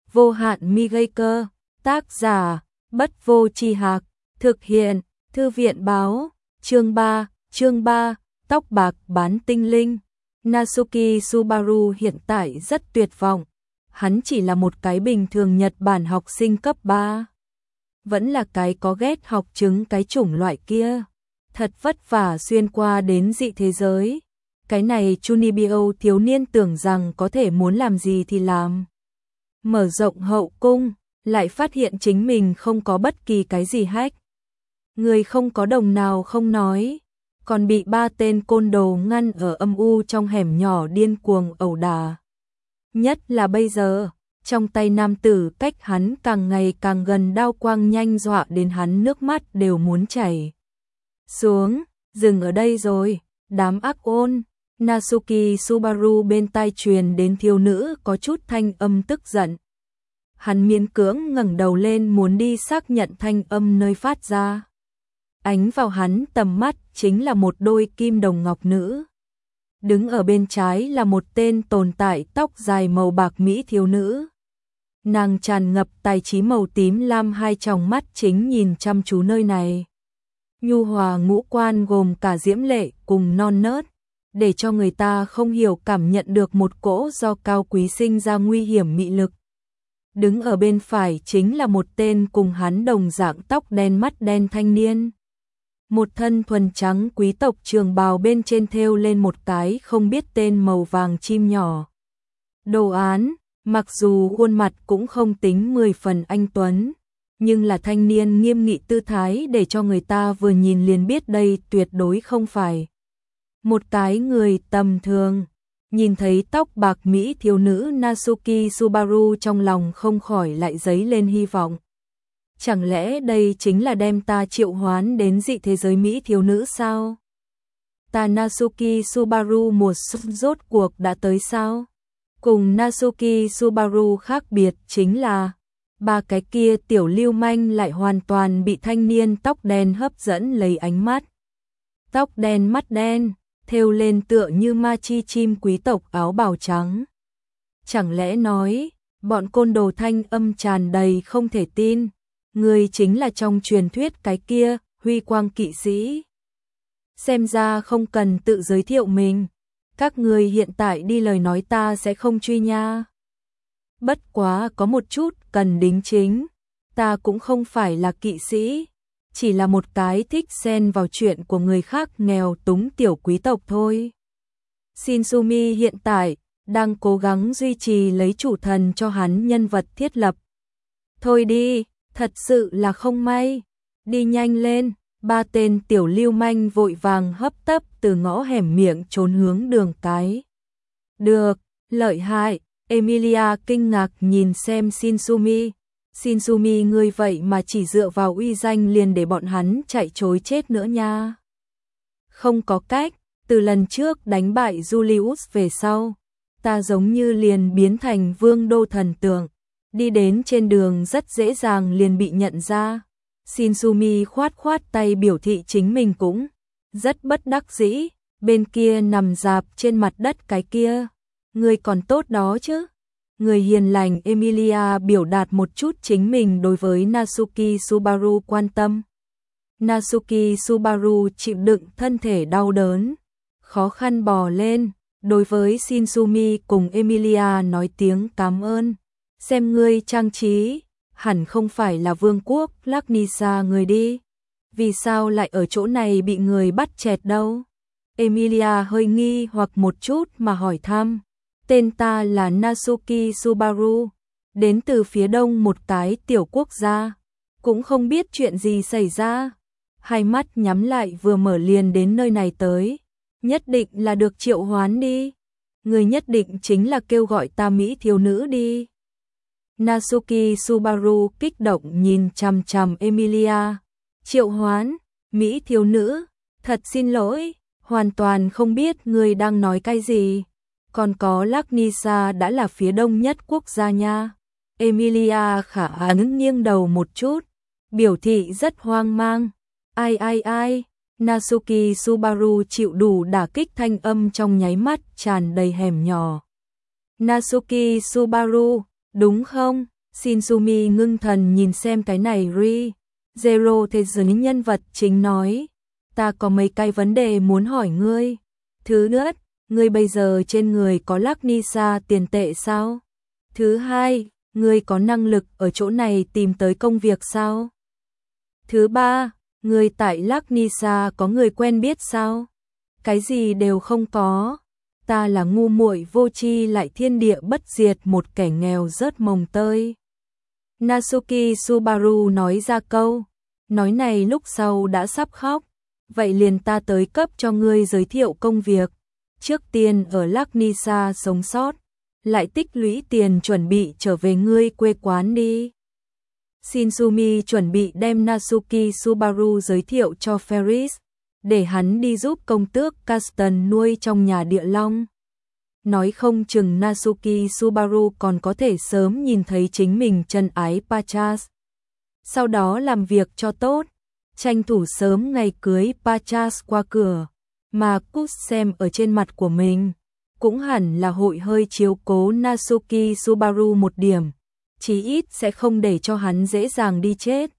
vô hạn mi gây cơ, tác giả, Bất Vô Tri Hạc, thực hiện, Thư viện báo, chương 3, tóc bạc bán tinh linh. Natsuki Subaru hiện tại rất tuyệt vọng, hắn chỉ là một cái bình thường Nhật Bản học sinh cấp 3. Vẫn là cái có ghét học chứng cái chủng loại kia, thật vất vả xuyên qua đến dị thế giới. Cái này Chunibyo thiếu niên tưởng rằng có thể muốn làm gì thì làm. Mở rộng hậu cung, lại phát hiện chính mình không có bất kỳ cái gì hack. Người không có đồng nào không nói, còn bị 3 tên côn đồ ngăn ở âm u trong hẻm nhỏ điên cuồng ẩu đả. Nhất là bây giờ, trong tay nam tử cách hắn càng ngày càng gần, đao quang nhanh dọa đến hắn nước mắt đều muốn chảy xuống. Dừng ở đây rồi, đám ác ôn. Natsuki Subaru bên tai truyền đến thiếu nữ có chút thanh âm tức giận. Hắn miễn cưỡng ngẩng đầu lên muốn đi xác nhận thanh âm nơi phát ra. Ánh vào hắn tầm mắt chính là một đôi kim đồng ngọc nữ. Đứng ở bên trái là một tên tồn tại tóc dài màu bạc mỹ thiếu nữ. Nàng tràn ngập tài trí màu tím lam, hai tròng mắt chính nhìn chăm chú nơi này. Nhu hòa ngũ quan gồm cả diễm lệ cùng non nớt, để cho người ta không hiểu cảm nhận được một cỗ do cao quý sinh ra nguy hiểm mị lực. Đứng ở bên phải chính là một tên cùng hắn đồng dạng tóc đen mắt đen thanh niên. Một thân thuần trắng quý tộc trường bào bên trên thêu lên một cái không biết tên màu vàng chim nhỏ. Đồ án, mặc dù khuôn mặt cũng không tính 10 phần anh tuấn, nhưng là thanh niên nghiêm nghị tư thái để cho người ta vừa nhìn liền biết đây tuyệt đối không phải một cái người tầm thường. Nhìn thấy tóc bạc mỹ thiếu nữ Natsuki Subaru trong lòng không khỏi lại dấy lên hy vọng. Chẳng lẽ đây chính là đem ta triệu hoán đến dị thế giới mỹ thiếu nữ sao? Ta Natsuki Subaru mùa xuân rốt cuộc đã tới sao? Cùng Natsuki Subaru khác biệt chính là ba cái kia tiểu lưu manh lại hoàn toàn bị thanh niên tóc đen hấp dẫn lấy ánh mắt. Tóc đen mắt đen, thêu lên tựa như ma chi chim quý tộc áo bào trắng. Chẳng lẽ nói, bọn côn đồ thanh âm tràn đầy không thể tin, người chính là trong truyền thuyết cái kia, huy quang kỵ sĩ. Xem ra không cần tự giới thiệu mình, các người hiện tại đi lời nói ta sẽ không truy nha. Bất quá có một chút cần đính chính, ta cũng không phải là kỵ sĩ, chỉ là một cái thích xen vào chuyện của người khác nghèo túng tiểu quý tộc thôi. Shinsumi hiện tại đang cố gắng duy trì lấy chủ thần cho hắn nhân vật thiết lập. Thôi đi, thật sự là không may. Đi nhanh lên, 3 tên tiểu lưu manh vội vàng hấp tấp từ ngõ hẻm miệng trốn hướng đường cái. Được, lợi hại. Emilia kinh ngạc nhìn xem Shinsumi. Shinsumi ngươi vậy mà chỉ dựa vào uy danh liền để bọn hắn chạy trối chết nữa nha. Không có cách, từ lần trước đánh bại Julius về sau, ta giống như liền biến thành vương đô thần tượng, đi đến trên đường rất dễ dàng liền bị nhận ra. Shinsumi khoát khoát tay biểu thị chính mình cũng rất bất đắc dĩ, bên kia nằm rạp trên mặt đất cái kia. Người còn tốt đó chứ. Người hiền lành Emilia biểu đạt một chút chính mình đối với Natsuki Subaru quan tâm. Natsuki Subaru chịu đựng thân thể đau đớn, khó khăn bò lên, đối với Shinsumi cùng Emilia nói tiếng cảm ơn. Xem ngươi trang trí, hẳn không phải là vương quốc Laknisa người đi. Vì sao lại ở chỗ này bị người bắt chẹt đâu? Emilia hơi nghi hoặc một chút mà hỏi thăm. Tên ta là Natsuki Subaru, đến từ phía đông một cái tiểu quốc gia, cũng không biết chuyện gì xảy ra. Hai mắt nhắm lại vừa mở liền đến nơi này tới, nhất định là được triệu hoán đi. Người nhất định chính là kêu gọi ta mỹ thiếu nữ đi. Natsuki Subaru kích động nhìn chằm chằm Emilia. Triệu hoán, mỹ thiếu nữ, thật xin lỗi, hoàn toàn không biết người đang nói cái gì. Còn có Laknisa đã là phía đông nhất quốc gia nha. Emilia khả ái nghiêng đầu một chút, biểu thị rất hoang mang. Ai, Natsuki Subaru chịu đủ đả kích, thanh âm trong nháy mắt tràn đầy hẻm nhỏ. Natsuki Subaru, đúng không? Shinsumi ngưng thần nhìn xem cái này Ri. Zero thế giới nhân vật chính nói. Ta có mấy cái vấn đề muốn hỏi ngươi. Thứ nhất, ngươi bây giờ trên người có Lắc Nisa tiền tệ sao? Thứ hai, ngươi có năng lực ở chỗ này tìm tới công việc sao? Thứ ba, ngươi tại Lắc Nisa có người quen biết sao? Cái gì đều không có. Ta là ngu muội vô tri lại thiên địa bất diệt một kẻ nghèo rớt mồng tơi. Natsuki Subaru nói ra câu nói này lúc sau đã sắp khóc. Vậy liền ta tới cấp cho ngươi giới thiệu công việc. Trước tiên ở Lắc Nisa sống sót, lại tích lũy tiền chuẩn bị trở về ngươi quê quán đi. Shinsumi chuẩn bị đem Natsuki Subaru giới thiệu cho Ferris, để hắn đi giúp công tước Caston nuôi trong nhà địa long. Nói không chừng Natsuki Subaru còn có thể sớm nhìn thấy chính mình chân ái Pachas. Sau đó làm việc cho tốt, tranh thủ sớm ngày cưới Pachas qua cửa, mà Cút xem ở trên mặt của mình, cũng hẳn là hội hơi chiếu cố Natsuki Subaru một điểm, chí ít sẽ không để cho hắn dễ dàng đi chết.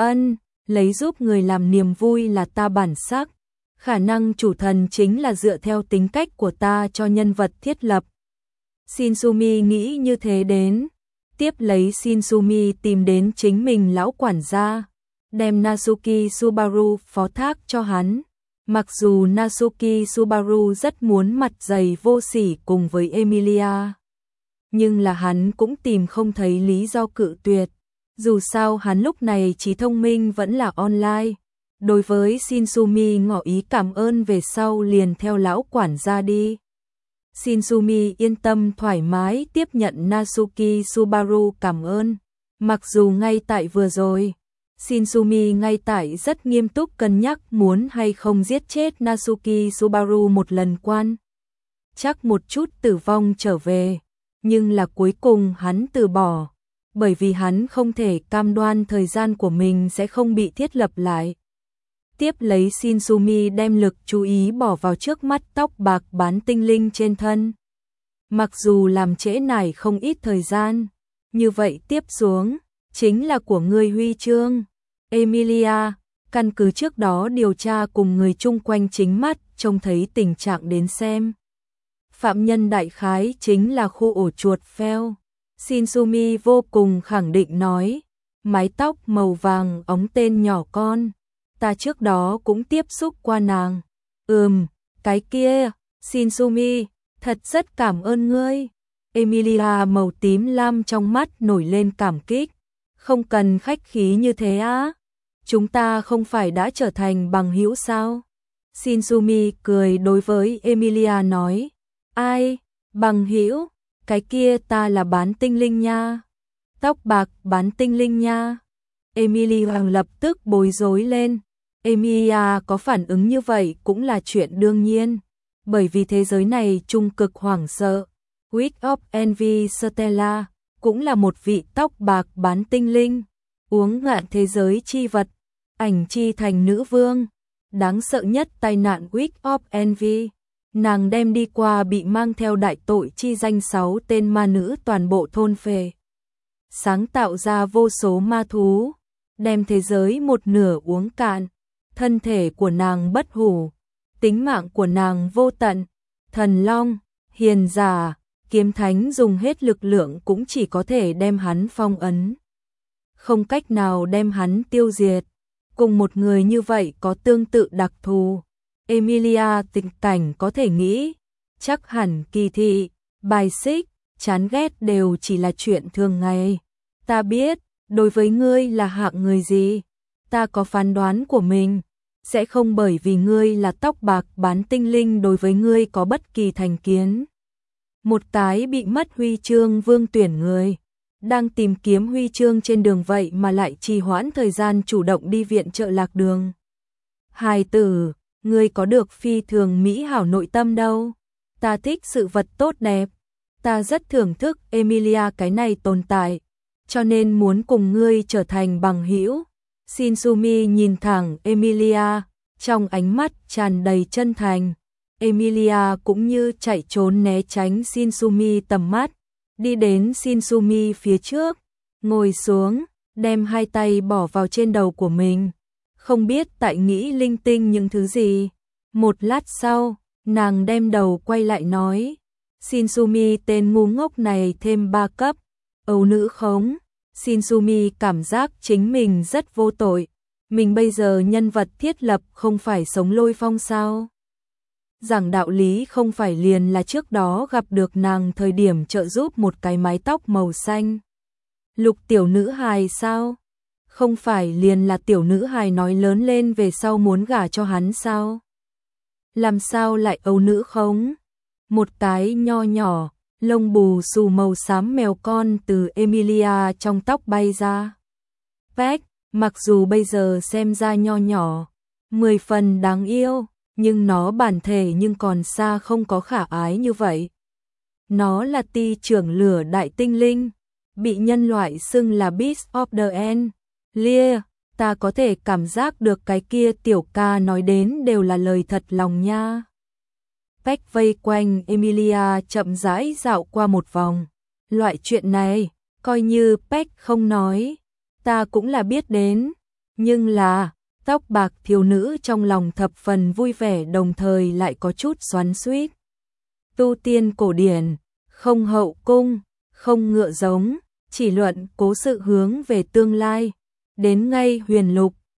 Lấy giúp người làm niềm vui là ta bản sắc, khả năng chủ thần chính là dựa theo tính cách của ta cho nhân vật thiết lập. Shinsumi nghĩ như thế đến, tiếp lấy Shinsumi tìm đến chính mình lão quản gia, đem Natsuki Subaru phó thác cho hắn. Mặc dù Natsuki Subaru rất muốn mặt dày vô sỉ cùng với Emilia, nhưng là hắn cũng tìm không thấy lý do cự tuyệt. Dù sao hắn lúc này trí thông minh vẫn là online. Đối với Shinsumi ngỏ ý cảm ơn về sau liền theo lão quản gia đi. Shinsumi yên tâm thoải mái tiếp nhận Natsuki Subaru cảm ơn. Mặc dù ngay tại vừa rồi, Shinsumi ngay tại rất nghiêm túc cân nhắc muốn hay không giết chết Natsuki Subaru một lần quan. Chắc một chút tử vong trở về, nhưng là cuối cùng hắn từ bỏ, bởi vì hắn không thể cam đoan thời gian của mình sẽ không bị thiết lập lại. Tiếp lấy Shinsumi đem lực chú ý bỏ vào trước mắt tóc bạc bán tinh linh trên thân. Mặc dù làm trễ nải không ít thời gian, như vậy tiếp xuống, chính là của ngươi huy chương. Emilia, căn cứ trước đó điều tra cùng người chung quanh chính mắt, trông thấy tình trạng đến xem. Phạm nhân đại khái chính là khu ổ chuột phèo. Shinsumi vô cùng khẳng định nói, mái tóc màu vàng óng tên nhỏ con. Ta trước đó cũng tiếp xúc qua nàng. Cái kia, Shinsumi, thật rất cảm ơn ngươi. Emilia màu tím lam trong mắt nổi lên cảm kích. Không cần khách khí như thế á. Chúng ta không phải đã trở thành bằng hữu sao? Shinsumi cười đối với Emilia nói. Ai, bằng hữu? Cái kia ta là bán tinh linh nha. Tóc bạc bán tinh linh nha. Emilia lập tức bối rối lên. Emilia có phản ứng như vậy cũng là chuyện đương nhiên, bởi vì thế giới này trung cực hoảng sợ. Witch of Envy Stella cũng là một vị tóc bạc bán tinh linh, uống ngạn thế giới chi vật, ảnh chi thành nữ vương. Đáng sợ nhất tai nạn Witch of Envy, nàng đem đi qua bị mang theo đại tội chi danh 6 tên ma nữ toàn bộ thôn phệ, sáng tạo ra vô số ma thú, đem thế giới một nửa uống cạn. Thân thể của nàng bất hủ, tính mạng của nàng vô tận. Thần long, hiền giả, kiếm thánh dùng hết lực lượng cũng chỉ có thể đem hắn phong ấn, không cách nào đem hắn tiêu diệt. Cùng một người như vậy có tương tự đặc thù, Emilia tình cảnh có thể nghĩ, chắc hẳn kỳ thị, bài xích, chán ghét đều chỉ là chuyện thường ngày. Ta biết, đối với ngươi là hạng người gì, ta có phán đoán của mình, sẽ không bởi vì ngươi là tóc bạc bán tinh linh đối với ngươi có bất kỳ thành kiến. Một cái bị mất huy chương vương tuyển người, đang tìm kiếm huy chương trên đường vậy mà lại trì hoãn thời gian chủ động đi viện trợ lạc đường. Hài tử, ngươi có được phi thường mỹ hảo nội tâm đâu. Ta thích sự vật tốt đẹp. Ta rất thưởng thức Emilia cái này tồn tại, cho nên muốn cùng ngươi trở thành bằng hữu. Shinsumi nhìn thẳng Emilia, trong ánh mắt tràn đầy chân thành. Emilia cũng như chạy trốn né tránh Shinsumi tầm mắt, đi đến Shinsumi phía trước, ngồi xuống, đem hai tay bỏ vào trên đầu của mình. Không biết tại nghĩ linh tinh những thứ gì. Một lát sau, nàng đem đầu quay lại nói, Shinsumi tên ngu ngốc này thêm 3 cấp, ấu nữ khống. Shinsumi cảm giác chính mình rất vô tội. Mình bây giờ nhân vật thiết lập không phải sống lôi phong sao? Giảng đạo lý không phải liền là trước đó gặp được nàng thời điểm trợ giúp một cái mái tóc màu xanh. Lục tiểu nữ hài sao? Không phải liền là tiểu nữ hài nói lớn lên về sau muốn gả cho hắn sao? Làm sao lại ấu nữ khống? Một cái nho nhỏ, lông bù xù màu xám mèo con từ Emilia trong tóc bay ra. Peck, mặc dù bây giờ xem ra nho nhỏ, 10 phần đáng yêu, nhưng nó bản thể nhưng còn xa không có khả ái như vậy. Nó là ti trưởng lửa đại tinh linh, bị nhân loại xưng là Beast of the End. Lia, ta có thể cảm giác được cái kia tiểu ca nói đến đều là lời thật lòng nha. Peck vây quanh Emilia chậm rãi dạo qua một vòng. Loại chuyện này, coi như Peck không nói, ta cũng là biết đến. Nhưng là, tóc bạc thiếu nữ trong lòng thập phần vui vẻ đồng thời lại có chút xoắn xuýt. Tu tiên cổ điển, không hậu cung, không ngựa giống, chỉ luận cố sự hướng về tương lai. Đến ngay huyền lục,